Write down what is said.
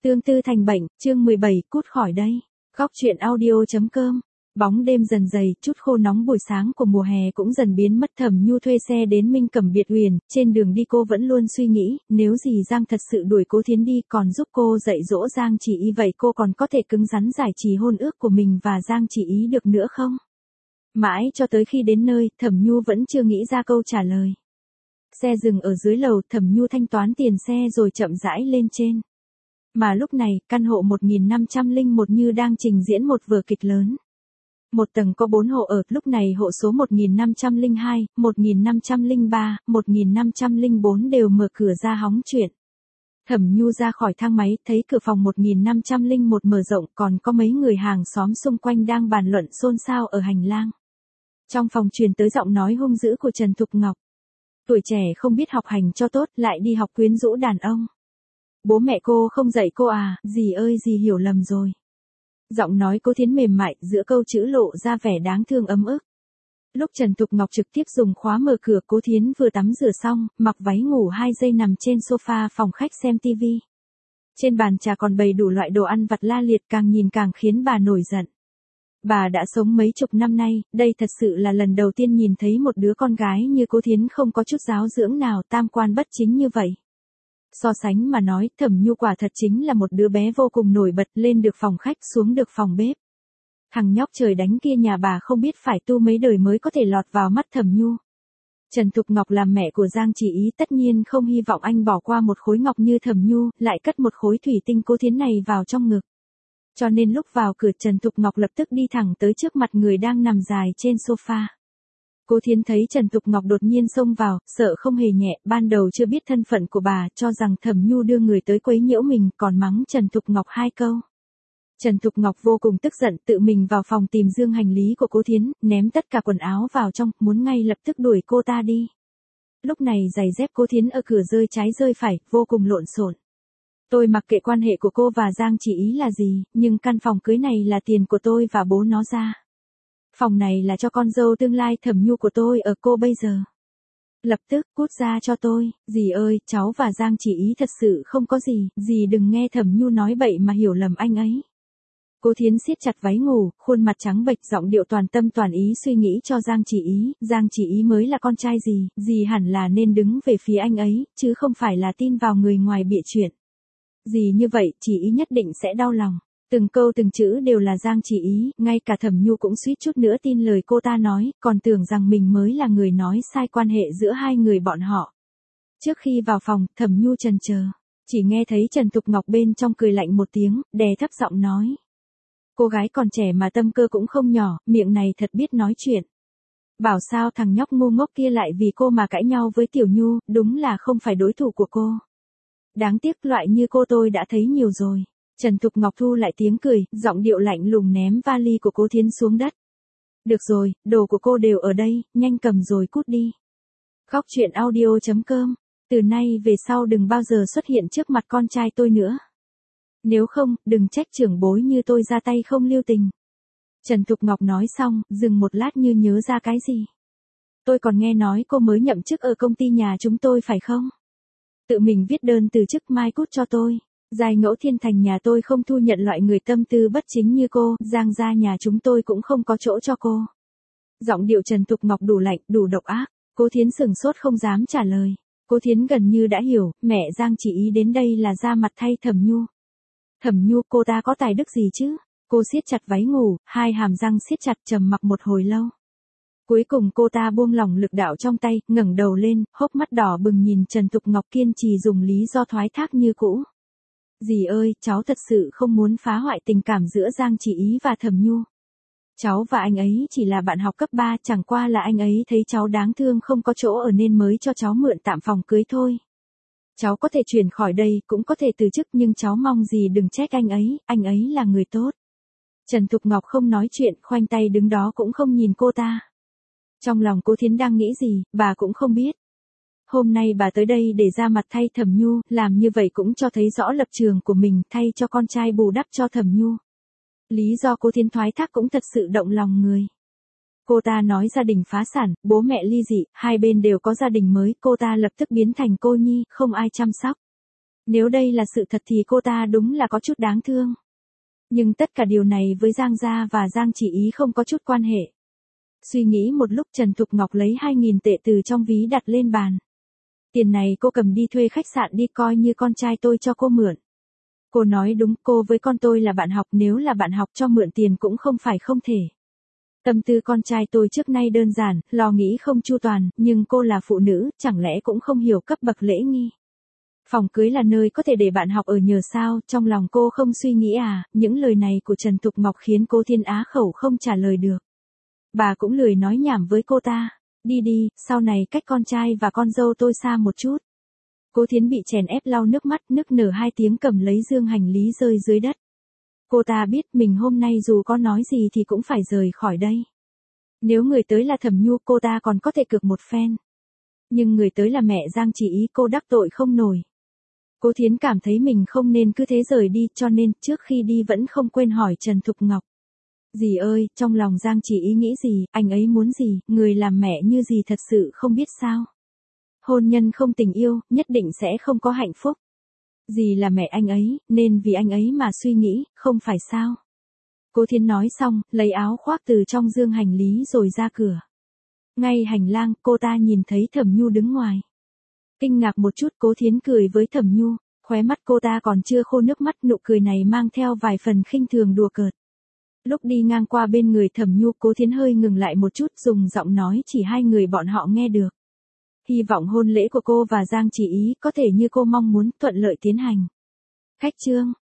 Tương tư thành bệnh, chương 17, cút khỏi đây. Góc truyện audio.com. Bóng đêm dần dày, chút khô nóng buổi sáng của mùa hè cũng dần biến mất. Thẩm Nhu thuê xe đến Minh Cẩm Biệt Uyển, trên đường đi cô vẫn luôn suy nghĩ, nếu dì Giang thật sự đuổi Cố Thiến đi còn giúp cô dạy dỗ Giang Chỉ Ý vậy cô còn có thể cứng rắn giải trì hôn ước của mình và Giang Chỉ Ý được nữa không? Mãi cho tới khi đến nơi, Thẩm Nhu vẫn chưa nghĩ ra câu trả lời. Xe dừng ở dưới lầu, Thẩm Nhu thanh toán tiền xe rồi chậm rãi lên trên. Mà lúc này, căn hộ 1501 như đang trình diễn một vở kịch lớn. Một tầng có 4 hộ ở, lúc này hộ số 1502, 1503, 1504 đều mở cửa ra hóng chuyện. Thẩm Nhu ra khỏi thang máy, thấy cửa phòng 1501 mở rộng, còn có mấy người hàng xóm xung quanh đang bàn luận xôn xao ở hành lang. Trong phòng truyền tới giọng nói hung dữ của Trần Thục Ngọc. Tuổi trẻ không biết học hành cho tốt, lại đi học quyến rũ đàn ông. Bố mẹ cô không dạy cô à, dì ơi dì hiểu lầm rồi. Giọng nói Cố Thiến mềm mại, giữa câu chữ lộ ra vẻ đáng thương ấm ức. Lúc Trần Thục Ngọc trực tiếp dùng khóa mở cửa, Cố Thiến vừa tắm rửa xong, mặc váy ngủ 2 giây nằm trên sofa phòng khách xem tivi. Trên bàn trà còn bày đủ loại đồ ăn vặt la liệt, càng nhìn càng khiến bà nổi giận. Bà đã sống mấy chục năm nay, đây thật sự là lần đầu tiên nhìn thấy một đứa con gái như Cố Thiến không có chút giáo dưỡng nào, tam quan bất chính như vậy. So sánh mà nói, Thẩm Nhu quả thật chính là một đứa bé vô cùng nổi bật, lên được phòng khách xuống được phòng bếp. Thằng nhóc trời đánh kia nhà bà không biết phải tu mấy đời mới có thể lọt vào mắt Thẩm Nhu. Trần Thục Ngọc làm mẹ của Giang Chỉ Ý tất nhiên không hy vọng anh bỏ qua một khối ngọc như Thẩm Nhu, lại cất một khối thủy tinh Cố Thiến này vào trong ngực. Cho nên lúc vào cửa Trần Thục Ngọc lập tức đi thẳng tới trước mặt người đang nằm dài trên sofa. Cố Thiến thấy Trần Thục Ngọc đột nhiên xông vào, sợ không hề nhẹ, ban đầu chưa biết thân phận của bà, cho rằng Thẩm Nhu đưa người tới quấy nhiễu mình, còn mắng Trần Thục Ngọc 2 câu. Trần Thục Ngọc vô cùng tức giận, tự mình vào phòng tìm dương hành lý của Cố Thiến, ném tất cả quần áo vào trong, muốn ngay lập tức đuổi cô ta đi. Lúc này giày dép Cố Thiến ở cửa rơi trái rơi phải, vô cùng lộn xộn. Tôi mặc kệ quan hệ của cô và Giang Chỉ Ý là gì, nhưng căn phòng cưới này là tiền của tôi và bố nó ra. Phòng này là cho con dâu tương lai Thẩm Nhu của tôi ở cô bây giờ. Lập tức cút ra cho tôi, dì ơi, cháu và Giang Chỉ Ý thật sự không có gì, dì đừng nghe Thẩm Nhu nói bậy mà hiểu lầm anh ấy. Cố Thiến siết chặt váy ngủ, khuôn mặt trắng bệch, giọng điệu toàn tâm toàn ý suy nghĩ cho Giang Chỉ Ý mới là con trai dì hẳn là nên đứng về phía anh ấy, chứ không phải là tin vào người ngoài bịa chuyện. Dì như vậy, Chỉ Ý nhất định sẽ đau lòng. Từng câu từng chữ đều là Giang Chỉ Ý, ngay cả Thẩm Nhu cũng suýt chút nữa tin lời cô ta nói, còn tưởng rằng mình mới là người nói sai quan hệ giữa hai người bọn họ. Trước khi vào phòng, Thẩm Nhu chần chờ, chỉ nghe thấy Trần Thục Ngọc bên trong cười lạnh một tiếng, đè thấp giọng nói. Cô gái còn trẻ mà tâm cơ cũng không nhỏ, miệng này thật biết nói chuyện. Bảo sao thằng nhóc ngu ngốc kia lại vì cô mà cãi nhau với Tiểu Nhu, đúng là không phải đối thủ của cô. Đáng tiếc loại như cô tôi đã thấy nhiều rồi. Trần Thục Ngọc thu lại tiếng cười, giọng điệu lạnh lùng ném vali của Cố Thiến xuống đất. Được rồi, đồ của cô đều ở đây, nhanh cầm rồi cút đi. Góc truyện audio.com. Từ nay về sau đừng bao giờ xuất hiện trước mặt con trai tôi nữa. Nếu không, đừng trách trưởng bối như tôi ra tay không lưu tình. Trần Thục Ngọc nói xong, dừng một lát như nhớ ra cái gì. Tôi còn nghe nói cô mới nhậm chức ở công ty nhà chúng tôi phải không? Tự mình viết đơn từ chức mai cút cho tôi. Giai Ngẫu Thiên Thành nhà tôi không thu nhận loại người tâm tư bất chính như cô, Giang gia nhà chúng tôi cũng không có chỗ cho cô. Giọng điệu Trần Thục Ngọc đủ lạnh, đủ độc ác. Cố Thiến sừng sốt không dám trả lời. Cố Thiến gần như đã hiểu, mẹ Giang Chỉ Ý đến đây là ra mặt thay Thẩm Nhu. Thẩm Nhu cô ta có tài đức gì chứ? Cô siết chặt váy ngủ, hai hàm răng siết chặt trầm mặc một hồi lâu. Cuối cùng cô ta buông lỏng lực đạo trong tay, ngẩng đầu lên, hốc mắt đỏ bừng nhìn Trần Thục Ngọc kiên trì dùng lý do thoái thác như cũ. Dì ơi, cháu thật sự không muốn phá hoại tình cảm giữa Giang Chỉ Ý và Thẩm Nhu. Cháu và anh ấy chỉ là bạn học cấp 3, chẳng qua là anh ấy thấy cháu đáng thương không có chỗ ở nên mới cho cháu mượn tạm phòng cưới thôi. Cháu có thể chuyển khỏi đây, cũng có thể từ chức nhưng cháu mong dì đừng trách anh ấy là người tốt. Trần Thục Ngọc không nói chuyện, khoanh tay đứng đó cũng không nhìn cô ta. Trong lòng Cố Thiến đang nghĩ gì, bà cũng không biết. Hôm nay bà tới đây để ra mặt thay Thẩm Nhu, làm như vậy cũng cho thấy rõ lập trường của mình, thay cho con trai bù đắp cho Thẩm Nhu. Lý do Cố Thiến thoái thác cũng thật sự động lòng người. Cô ta nói gia đình phá sản, bố mẹ ly dị, hai bên đều có gia đình mới, cô ta lập tức biến thành cô nhi, không ai chăm sóc. Nếu đây là sự thật thì cô ta đúng là có chút đáng thương. Nhưng tất cả điều này với Giang Gia và Giang Chỉ Ý không có chút quan hệ. Suy nghĩ một lúc Trần Thục Ngọc lấy 2.000 tệ từ trong ví đặt lên bàn. Tiền này cô cầm đi thuê khách sạn đi, coi như con trai tôi cho cô mượn. Cô nói đúng, cô với con tôi là bạn học, nếu là bạn học cho mượn tiền cũng không phải không thể. Tâm tư con trai tôi trước nay đơn giản, lo nghĩ không chu toàn, nhưng cô là phụ nữ, chẳng lẽ cũng không hiểu cấp bậc lễ nghi. Phòng cưới là nơi có thể để bạn học ở nhờ sao, trong lòng cô không suy nghĩ à, những lời này của Trần Thục Ngọc khiến cô Thiên Á khẩu không trả lời được. Bà cũng lười nói nhảm với cô ta, đi đi, sau này cách con trai và con dâu tôi xa một chút. Cố Thiến bị chèn ép lau nước mắt, nức nở 2 tiếng cầm lấy dương hành lý rơi dưới đất. Cô ta biết mình hôm nay dù có nói gì thì cũng phải rời khỏi đây. Nếu người tới là Thẩm Nhu cô ta còn có thể cược một phen. Nhưng người tới là mẹ Giang Chỉ Ý, cô đắc tội không nổi. Cố Thiến cảm thấy mình không nên cứ thế rời đi, cho nên trước khi đi vẫn không quên hỏi Trần Thục Ngọc. Dì ơi, trong lòng Giang Chỉ Ý nghĩ gì, anh ấy muốn gì, người làm mẹ như dì thật sự không biết sao. Hôn nhân không tình yêu, nhất định sẽ không có hạnh phúc. Dì là mẹ anh ấy, nên vì anh ấy mà suy nghĩ, không phải sao. Cố Thiến nói xong, lấy áo khoác từ trong dương hành lý rồi ra cửa. Ngay hành lang, cô ta nhìn thấy Thẩm Nhu đứng ngoài. Kinh ngạc một chút, Cố Thiến cười với Thẩm Nhu, khóe mắt cô ta còn chưa khô nước mắt, nụ cười này mang theo vài phần khinh thường đùa cợt. Lúc đi ngang qua bên người Thẩm Nhu, Cố Thiến hơi ngừng lại một chút, dùng giọng nói chỉ 2 người bọn họ nghe được. Hy vọng hôn lễ của cô và Giang Chỉ Ý có thể như cô mong muốn, thuận lợi tiến hành. Khách trương.